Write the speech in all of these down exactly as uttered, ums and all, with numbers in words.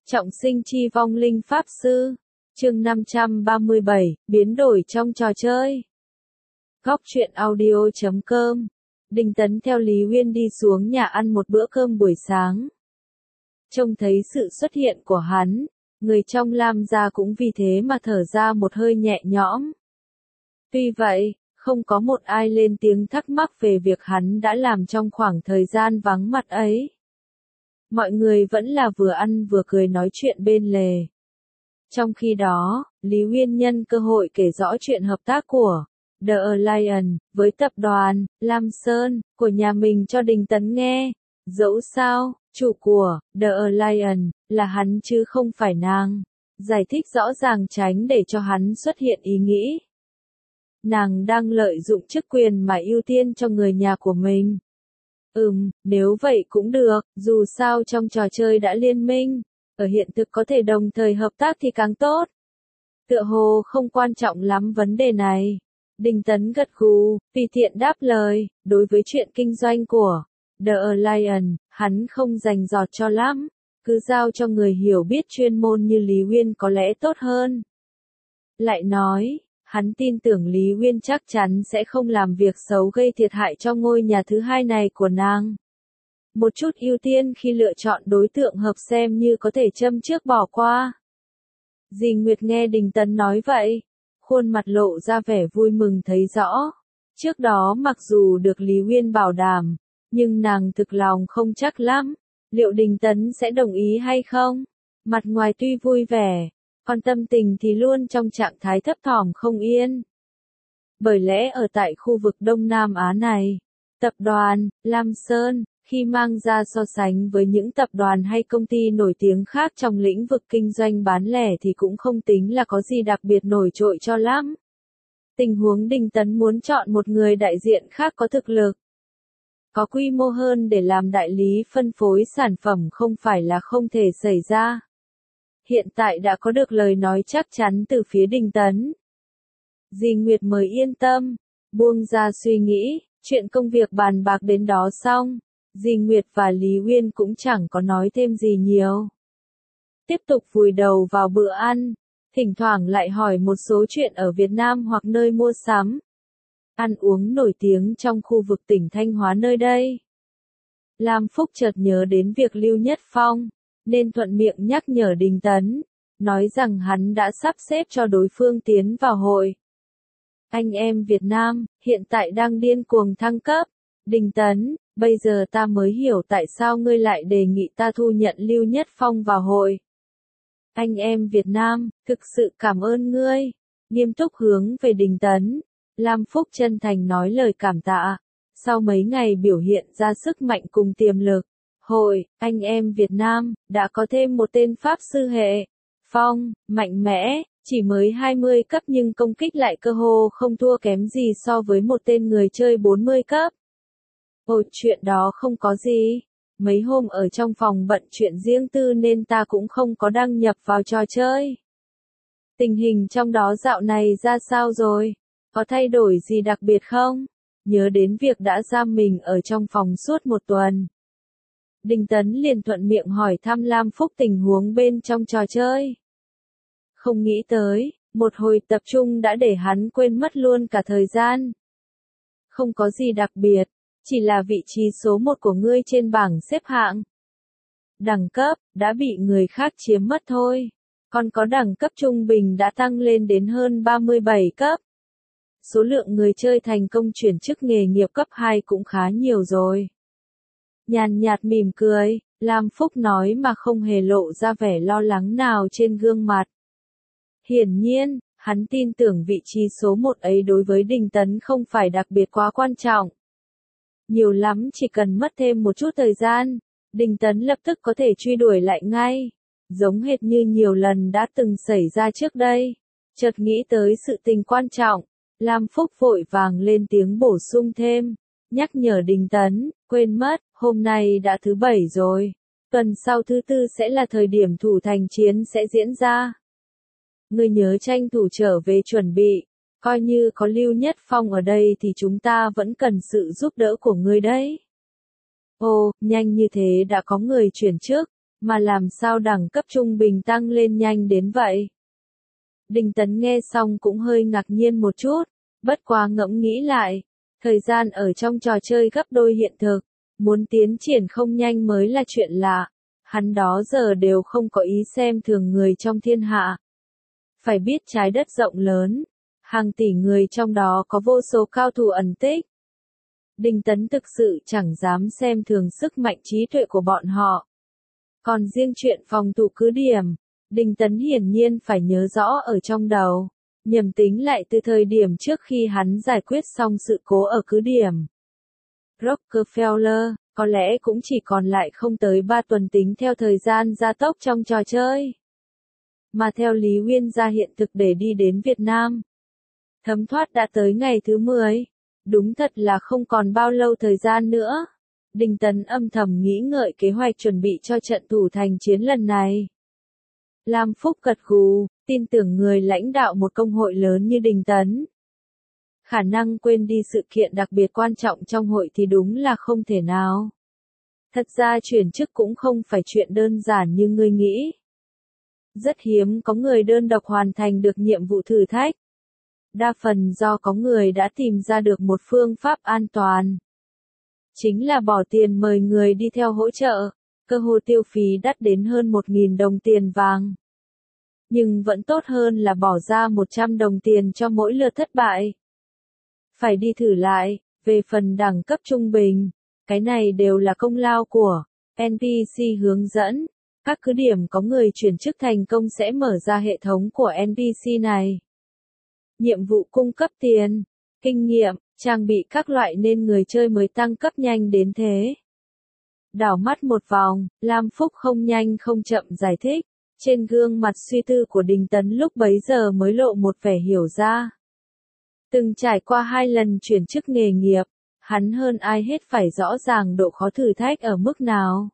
Trọng sinh chi vong linh pháp sư. Chương năm trăm ba mươi bảy, biến đổi trong trò chơi. Góc truyện audio chấm com. Đinh Tấn theo Lý Uyên đi xuống nhà ăn một bữa cơm buổi sáng. Trông thấy sự xuất hiện của hắn, người trong Lam gia cũng vì thế mà thở ra một hơi nhẹ nhõm. Tuy vậy, không có một ai lên tiếng thắc mắc về việc hắn đã làm trong khoảng thời gian vắng mặt ấy. Mọi người vẫn là vừa ăn vừa cười nói chuyện bên lề. Trong khi đó, Lý Uyên nhân cơ hội kể rõ chuyện hợp tác của The Alliance với tập đoàn Lam Sơn của nhà mình cho Đinh Tấn nghe. Dẫu sao, chủ của The Alliance là hắn chứ không phải nàng. Giải thích rõ ràng tránh để cho hắn xuất hiện ý nghĩ nàng đang lợi dụng chức quyền mà ưu tiên cho người nhà của mình. Ừm, nếu vậy cũng được, dù sao trong trò chơi đã liên minh, ở hiện thực có thể đồng thời hợp tác thì càng tốt. Tựa hồ không quan trọng lắm vấn đề này. Đinh Tấn gật gù, tùy tiện đáp lời, đối với chuyện kinh doanh của The Alliance, hắn không rành rọt cho lắm, cứ giao cho người hiểu biết chuyên môn như Lý Uyên có lẽ tốt hơn. Lại nói, hắn tin tưởng Lý Uyên chắc chắn sẽ không làm việc xấu gây thiệt hại cho ngôi nhà thứ hai này của nàng. Một chút ưu tiên khi lựa chọn đối tượng hợp xem như có thể châm trước bỏ qua. Dì Nguyệt nghe Đinh Tấn nói vậy, khuôn mặt lộ ra vẻ vui mừng thấy rõ. Trước đó mặc dù được Lý Uyên bảo đảm, nhưng nàng thực lòng không chắc lắm, liệu Đinh Tấn sẽ đồng ý hay không? Mặt ngoài tuy vui vẻ, còn tâm tình thì luôn trong trạng thái thấp thỏm không yên. Bởi lẽ ở tại khu vực Đông Nam Á này, tập đoàn Lam Sơn, khi mang ra so sánh với những tập đoàn hay công ty nổi tiếng khác trong lĩnh vực kinh doanh bán lẻ thì cũng không tính là có gì đặc biệt nổi trội cho lắm. Tình huống Đinh Tấn muốn chọn một người đại diện khác có thực lực, có quy mô hơn để làm đại lý phân phối sản phẩm không phải là không thể xảy ra. Hiện tại đã có được lời nói chắc chắn từ phía Đinh Tấn. Dì Nguyệt mới yên tâm, buông ra suy nghĩ, chuyện công việc bàn bạc đến đó xong, dì Nguyệt và Lý Uyên cũng chẳng có nói thêm gì nhiều. Tiếp tục vùi đầu vào bữa ăn, thỉnh thoảng lại hỏi một số chuyện ở Việt Nam hoặc nơi mua sắm, ăn uống nổi tiếng trong khu vực tỉnh Thanh Hóa nơi đây. Lam Phúc chợt nhớ đến việc Lưu Nhất Phong, nên thuận miệng nhắc nhở Đinh Tấn, nói rằng hắn đã sắp xếp cho đối phương tiến vào hội anh em Việt Nam, hiện tại đang điên cuồng thăng cấp. Đinh Tấn, bây giờ ta mới hiểu tại sao ngươi lại đề nghị ta thu nhận Lưu Nhất Phong vào hội anh em Việt Nam, thực sự cảm ơn ngươi. Nghiêm túc hướng về Đinh Tấn, Lam Phúc chân thành nói lời cảm tạ. Sau mấy ngày biểu hiện ra sức mạnh cùng tiềm lực, hội anh em Việt Nam đã có thêm một tên pháp sư hệ Phong, mạnh mẽ, chỉ mới hai mươi cấp nhưng công kích lại cơ hồ không thua kém gì so với một tên người chơi bốn mươi cấp. Ồ, chuyện đó không có gì. Mấy hôm ở trong phòng bận chuyện riêng tư nên ta cũng không có đăng nhập vào trò chơi. Tình hình trong đó dạo này ra sao rồi? Có thay đổi gì đặc biệt không? Nhớ đến việc đã giam mình ở trong phòng suốt một tuần, Đinh Tấn liền thuận miệng hỏi thăm Lam Phúc tình huống bên trong trò chơi. Không nghĩ tới, một hồi tập trung đã để hắn quên mất luôn cả thời gian. Không có gì đặc biệt, chỉ là vị trí số một của ngươi trên bảng xếp hạng. Đẳng cấp, đã bị người khác chiếm mất thôi. Còn có đẳng cấp trung bình đã tăng lên đến hơn ba mươi bảy cấp. Số lượng người chơi thành công chuyển chức nghề nghiệp cấp hai cũng khá nhiều rồi. Nhàn nhạt mỉm cười, Lam Phúc nói mà không hề lộ ra vẻ lo lắng nào trên gương mặt. Hiển nhiên, hắn tin tưởng vị trí số một ấy đối với Đinh Tấn không phải đặc biệt quá quan trọng. Nhiều lắm chỉ cần mất thêm một chút thời gian, Đinh Tấn lập tức có thể truy đuổi lại ngay. Giống hệt như nhiều lần đã từng xảy ra trước đây. Chợt nghĩ tới sự tình quan trọng, Lam Phúc vội vàng lên tiếng bổ sung thêm, nhắc nhở Đinh Tấn, quên mất, hôm nay đã thứ bảy rồi. Tuần sau thứ tư sẽ là thời điểm thủ thành chiến sẽ diễn ra. Ngươi nhớ tranh thủ trở về chuẩn bị, coi như có Lưu Nhất Phong ở đây thì chúng ta vẫn cần sự giúp đỡ của ngươi đấy. Ồ, nhanh như thế đã có người chuyển trước, mà làm sao đẳng cấp trung bình tăng lên nhanh đến vậy? Đinh Tấn nghe xong cũng hơi ngạc nhiên một chút, bất quá ngẫm nghĩ lại, thời gian ở trong trò chơi gấp đôi hiện thực, muốn tiến triển không nhanh mới là chuyện lạ, hắn đó giờ đều không có ý xem thường người trong thiên hạ. Phải biết trái đất rộng lớn, hàng tỷ người trong đó có vô số cao thủ ẩn tích. Đinh Tấn thực sự chẳng dám xem thường sức mạnh trí tuệ của bọn họ. Còn riêng chuyện phòng thủ cứ điểm, Đinh Tấn hiển nhiên phải nhớ rõ ở trong đầu, nhầm tính lại từ thời điểm trước khi hắn giải quyết xong sự cố ở cứ điểm Rockefeller, có lẽ cũng chỉ còn lại không tới ba tuần tính theo thời gian gia tốc trong trò chơi. Mà theo Lý Uyên ra hiện thực để đi đến Việt Nam, thấm thoát đã tới ngày thứ mười, đúng thật là không còn bao lâu thời gian nữa. Đinh Tấn âm thầm nghĩ ngợi kế hoạch chuẩn bị cho trận thủ thành chiến lần này. Lam Phúc gật gù, tin tưởng người lãnh đạo một công hội lớn như Đinh Tấn. Khả năng quên đi sự kiện đặc biệt quan trọng trong hội thì đúng là không thể nào. Thật ra chuyển chức cũng không phải chuyện đơn giản như ngươi nghĩ. Rất hiếm có người đơn độc hoàn thành được nhiệm vụ thử thách. Đa phần do có người đã tìm ra được một phương pháp an toàn. Chính là bỏ tiền mời người đi theo hỗ trợ, cơ hồ tiêu phí đắt đến hơn một nghìn đồng tiền vàng. Nhưng vẫn tốt hơn là bỏ ra một trăm đồng tiền cho mỗi lượt thất bại. Phải đi thử lại, về phần đẳng cấp trung bình, cái này đều là công lao của en pê xê hướng dẫn. Các cứ điểm có người chuyển chức thành công sẽ mở ra hệ thống của en pê xê này. Nhiệm vụ cung cấp tiền, kinh nghiệm, trang bị các loại nên người chơi mới tăng cấp nhanh đến thế. Đảo mắt một vòng, Lam Phúc không nhanh không chậm giải thích, trên gương mặt suy tư của Đinh Tấn lúc bấy giờ mới lộ một vẻ hiểu ra. Từng trải qua hai lần chuyển chức nghề nghiệp, hắn hơn ai hết phải rõ ràng độ khó thử thách ở mức nào.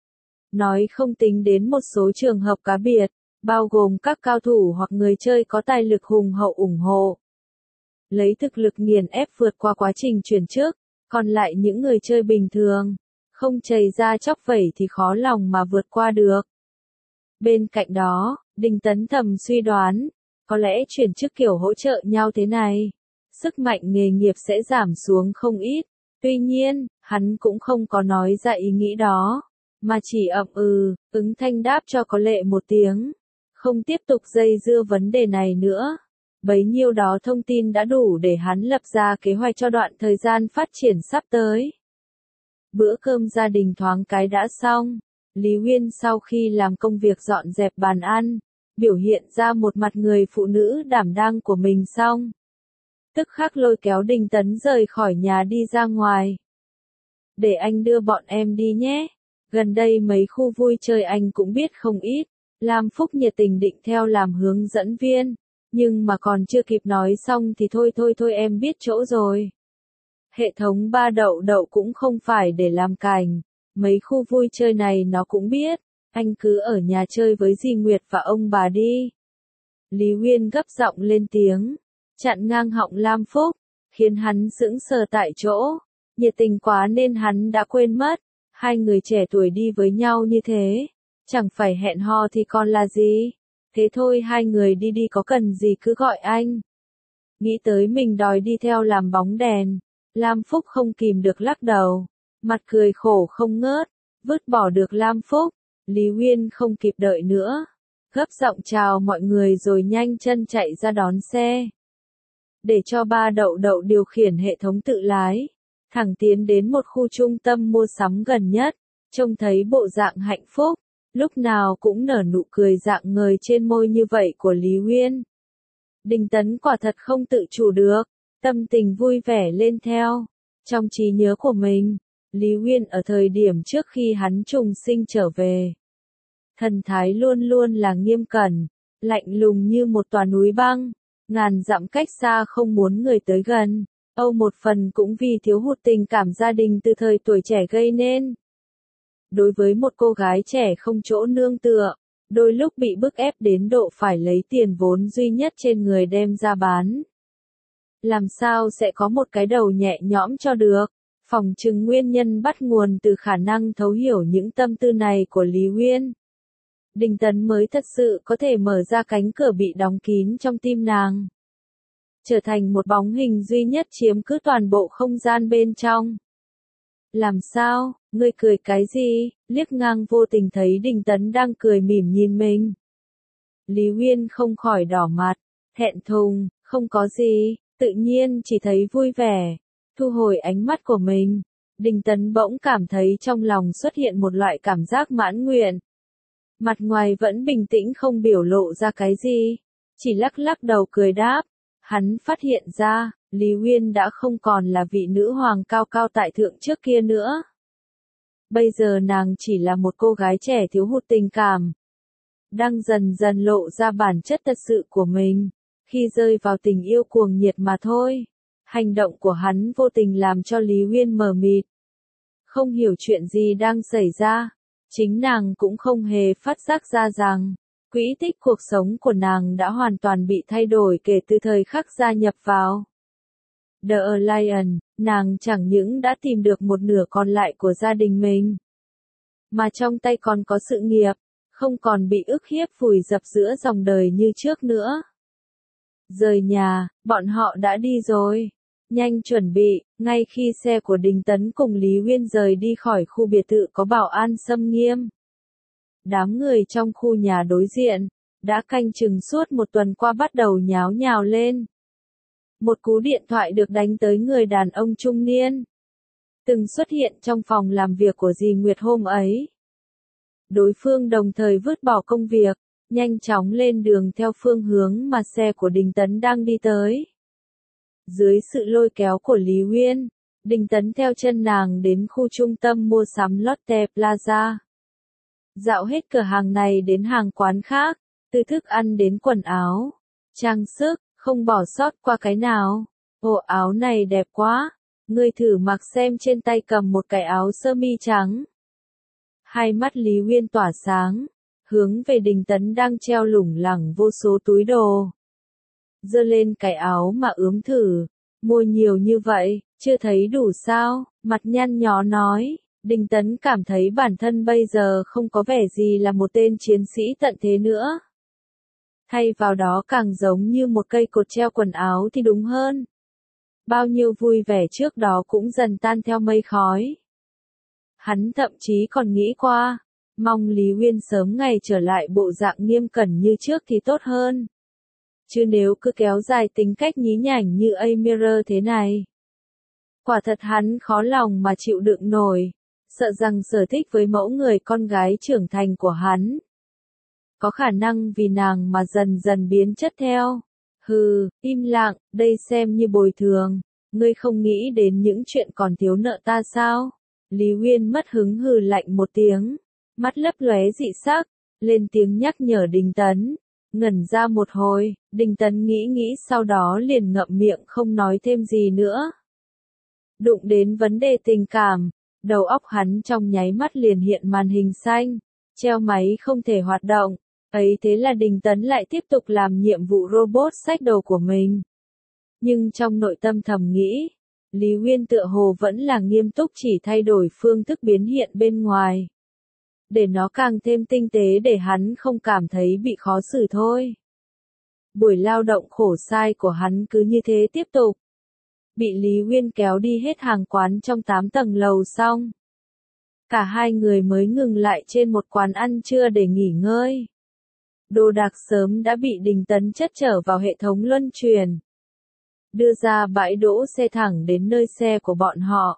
Nói không tính đến một số trường hợp cá biệt, bao gồm các cao thủ hoặc người chơi có tài lực hùng hậu ủng hộ. Lấy thực lực nghiền ép vượt qua quá trình chuyển chức, còn lại những người chơi bình thường, không chầy ra chóc vẩy thì khó lòng mà vượt qua được. Bên cạnh đó, Đinh Tấn thầm suy đoán, có lẽ chuyển chức kiểu hỗ trợ nhau thế này, sức mạnh nghề nghiệp sẽ giảm xuống không ít. Tuy nhiên, hắn cũng không có nói ra ý nghĩ đó, mà chỉ ậm ừ, ứng thanh đáp cho có lệ một tiếng, không tiếp tục dây dưa vấn đề này nữa. Bấy nhiêu đó thông tin đã đủ để hắn lập ra kế hoạch cho đoạn thời gian phát triển sắp tới. Bữa cơm gia đình thoáng cái đã xong, Lý Uyên sau khi làm công việc dọn dẹp bàn ăn, biểu hiện ra một mặt người phụ nữ đảm đang của mình xong. Tức khắc lôi kéo Đinh Tấn rời khỏi nhà đi ra ngoài. Để anh đưa bọn em đi nhé, gần đây mấy khu vui chơi anh cũng biết không ít. Lam Phúc nhiệt tình định theo làm hướng dẫn viên, nhưng mà còn chưa kịp nói xong thì thôi thôi thôi em biết chỗ rồi. Hệ thống ba đậu đậu cũng không phải để làm cành, mấy khu vui chơi này nó cũng biết, anh cứ ở nhà chơi với dì Nguyệt và ông bà đi. Lý Uyên gấp giọng lên tiếng, chặn ngang họng Lam Phúc, khiến hắn sững sờ tại chỗ, nhiệt tình quá nên hắn đã quên mất, hai người trẻ tuổi đi với nhau như thế, chẳng phải hẹn hò thì còn là gì, thế thôi hai người đi đi có cần gì cứ gọi anh. Nghĩ tới mình đòi đi theo làm bóng đèn, Lam Phúc không kìm được lắc đầu, mặt cười khổ không ngớt, vứt bỏ được Lam Phúc, Lý Uyên không kịp đợi nữa, gấp giọng chào mọi người rồi nhanh chân chạy ra đón xe. Để cho ba đậu đậu điều khiển hệ thống tự lái, thẳng tiến đến một khu trung tâm mua sắm gần nhất, trông thấy bộ dạng hạnh phúc, lúc nào cũng nở nụ cười rạng ngời trên môi như vậy của Lý Uyên. Đinh Tấn quả thật không tự chủ được, tâm tình vui vẻ lên theo. Trong trí nhớ của mình, Lý Uyên ở thời điểm trước khi hắn trùng sinh trở về, thần thái luôn luôn là nghiêm cẩn, lạnh lùng như một tòa núi băng, ngàn dặm cách xa không muốn người tới gần. Âu một phần cũng vì thiếu hụt tình cảm gia đình từ thời tuổi trẻ gây nên. Đối với một cô gái trẻ không chỗ nương tựa, đôi lúc bị bức ép đến độ phải lấy tiền vốn duy nhất trên người đem ra bán. Làm sao sẽ có một cái đầu nhẹ nhõm cho được, Phỏng chừng nguyên nhân bắt nguồn từ khả năng thấu hiểu những tâm tư này của Lý Uyên. Đinh Tấn mới thật sự có thể mở ra cánh cửa bị đóng kín trong tim nàng. Trở thành một bóng hình duy nhất chiếm cứ toàn bộ không gian bên trong. Làm sao, ngươi cười cái gì? Liếc ngang vô tình thấy Đinh Tấn đang cười mỉm nhìn mình. Lý Uyên không khỏi đỏ mặt, thẹn thùng, không có gì, tự nhiên chỉ thấy vui vẻ. Thu hồi ánh mắt của mình, Đinh Tấn bỗng cảm thấy trong lòng xuất hiện một loại cảm giác mãn nguyện. Mặt ngoài vẫn bình tĩnh không biểu lộ ra cái gì, chỉ lắc lắc đầu cười đáp. Hắn phát hiện ra, Lý Uyên đã không còn là vị nữ hoàng cao cao tại thượng trước kia nữa. Bây giờ nàng chỉ là một cô gái trẻ thiếu hụt tình cảm. Đang dần dần lộ ra bản chất thật sự của mình, khi rơi vào tình yêu cuồng nhiệt mà thôi. Hành động của hắn vô tình làm cho Lý Uyên mờ mịt. Không hiểu chuyện gì đang xảy ra, chính nàng cũng không hề phát giác ra rằng, quỹ tích cuộc sống của nàng đã hoàn toàn bị thay đổi kể từ thời khắc gia nhập vào The Alliance, nàng chẳng những đã tìm được một nửa còn lại của gia đình mình, mà trong tay còn có sự nghiệp, không còn bị ức hiếp vùi dập giữa dòng đời như trước nữa. Rời nhà, bọn họ đã đi rồi. Nhanh chuẩn bị, ngay khi xe của Đinh Tấn cùng Lý Uyên rời đi khỏi khu biệt thự có bảo an xâm nghiêm. Đám người trong khu nhà đối diện, đã canh chừng suốt một tuần qua bắt đầu nháo nhào lên. Một cú điện thoại được đánh tới người đàn ông trung niên, từng xuất hiện trong phòng làm việc của dì Nguyệt hôm ấy. Đối phương đồng thời vứt bỏ công việc, nhanh chóng lên đường theo phương hướng mà xe của Đinh Tấn đang đi tới. Dưới sự lôi kéo của Lý Uyên, Đinh Tấn theo chân nàng đến khu trung tâm mua sắm Lotte Plaza. Dạo hết cửa hàng này đến hàng quán khác, từ thức ăn đến quần áo, trang sức, không bỏ sót qua cái nào. Ồ, áo này đẹp quá, ngươi thử mặc xem. Trên tay cầm một cái áo sơ mi trắng. Hai mắt Lý Uyên tỏa sáng, hướng về Đinh Tấn đang treo lủng lẳng vô số túi đồ. Giơ lên cái áo mà ướm thử, mua nhiều như vậy, chưa thấy đủ sao? Mặt nhăn nhó nói. Đinh Tấn cảm thấy bản thân bây giờ không có vẻ gì là một tên chiến sĩ tận thế nữa. Thay vào đó càng giống như một cây cột treo quần áo thì đúng hơn. Bao nhiêu vui vẻ trước đó cũng dần tan theo mây khói. Hắn thậm chí còn nghĩ qua, mong Lý Uyên sớm ngày trở lại bộ dạng nghiêm cẩn như trước thì tốt hơn. Chứ nếu cứ kéo dài tính cách nhí nhảnh như Amir thế này, quả thật hắn khó lòng mà chịu đựng nổi, sợ rằng sở thích với mẫu người con gái trưởng thành của hắn có khả năng vì nàng mà dần dần biến chất theo. Hừ, im lặng, đây xem như bồi thường, ngươi không nghĩ đến những chuyện còn thiếu nợ ta sao? Lý Uyên mất hứng hừ lạnh một tiếng, mắt lấp lóe dị sắc, lên tiếng nhắc nhở Đinh Tấn. Ngẩn ra một hồi, Đinh Tấn nghĩ nghĩ sau đó liền ngậm miệng không nói thêm gì nữa. Đụng đến vấn đề tình cảm, đầu óc hắn trong nháy mắt liền hiện màn hình xanh, treo máy không thể hoạt động. Ấy thế là Đinh Tấn lại tiếp tục làm nhiệm vụ robot xách đồ của mình. Nhưng trong nội tâm thầm nghĩ, Lý Uyên tựa hồ vẫn là nghiêm túc chỉ thay đổi phương thức biến hiện bên ngoài, để nó càng thêm tinh tế để hắn không cảm thấy bị khó xử thôi. Buổi lao động khổ sai của hắn cứ như thế tiếp tục. Bị Lý Uyên kéo đi hết hàng quán trong tám tầng lầu xong. Cả hai người mới ngừng lại trên một quán ăn trưa để nghỉ ngơi. Đồ đạc sớm đã bị Đinh Tấn chất chở vào hệ thống luân truyền, đưa ra bãi đỗ xe thẳng đến nơi xe của bọn họ.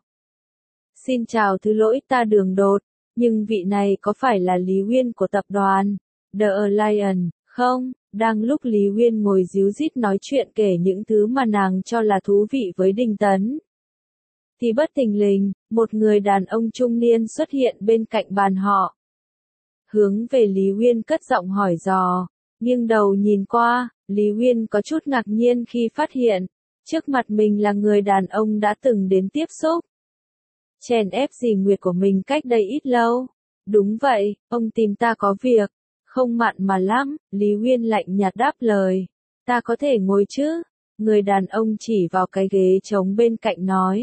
Xin chào, thứ lỗi ta đường đột, nhưng vị này có phải là Lý Uyên của tập đoàn The Alliance, không? Đang lúc Lý Uyên ngồi díu dít nói chuyện kể những thứ mà nàng cho là thú vị với Đinh Tấn, thì bất thình lình, một người đàn ông trung niên xuất hiện bên cạnh bàn họ. Hướng về Lý Uyên cất giọng hỏi dò, nghiêng đầu nhìn qua, Lý Uyên có chút ngạc nhiên khi phát hiện, trước mặt mình là người đàn ông đã từng đến tiếp xúc, chèn ép dì Nguyệt của mình cách đây ít lâu. Đúng vậy, ông tìm ta có việc, không mặn mà lắm, Lý Uyên lạnh nhạt đáp lời. Ta có thể ngồi chứ? Người đàn ông chỉ vào cái ghế trống bên cạnh nói.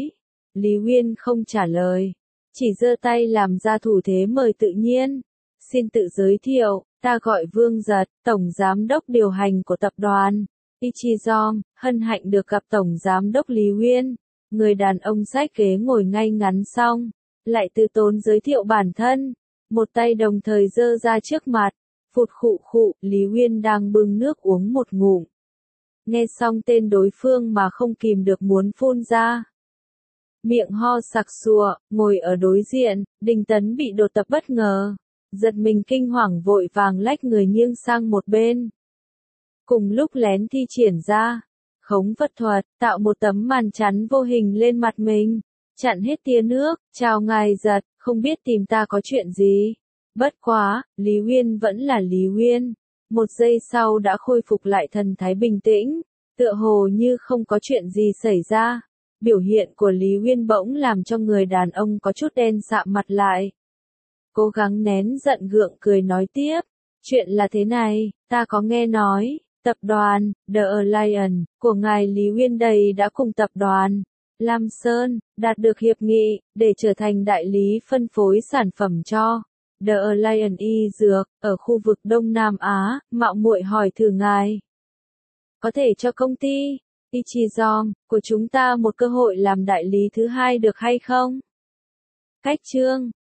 Lý Uyên không trả lời, chỉ giơ tay làm ra thủ thế mời tự nhiên. Xin tự giới thiệu, ta gọi Vương Giật, Tổng Giám đốc điều hành của tập đoàn Ichizom, hân hạnh được gặp Tổng Giám đốc Lý Uyên. Người đàn ông xách ghế ngồi ngay ngắn xong, lại từ tốn giới thiệu bản thân, một tay đồng thời giơ ra trước mặt, phụt khụ khụ, Lý Uyên đang bưng nước uống một ngụm. Nghe xong tên đối phương mà không kìm được muốn phun ra. Miệng ho sặc sụa, ngồi ở đối diện, Đinh Tấn bị đột tập bất ngờ. Giật mình kinh hoàng vội vàng lách người nghiêng sang một bên. Cùng lúc lén thi triển ra, khống vật thuật, tạo một tấm màn chắn vô hình lên mặt mình, chặn hết tia nước, chào ngài Giật, không biết tìm ta có chuyện gì. Bất quá, Lý Uyên vẫn là Lý Uyên. Một giây sau đã khôi phục lại thần thái bình tĩnh, tựa hồ như không có chuyện gì xảy ra. Biểu hiện của Lý Uyên bỗng làm cho người đàn ông có chút đen sạm mặt lại. Cố gắng nén giận gượng cười nói tiếp, chuyện là thế này, ta có nghe nói, tập đoàn, The Alliance, của ngài Lý Uyên đây đã cùng tập đoàn, Lam Sơn, đạt được hiệp nghị, để trở thành đại lý phân phối sản phẩm cho The Alliance y dược, ở khu vực Đông Nam Á, mạo muội hỏi thử ngài. Có thể cho công ty Ichizom của chúng ta một cơ hội làm đại lý thứ hai được hay không? Cách chương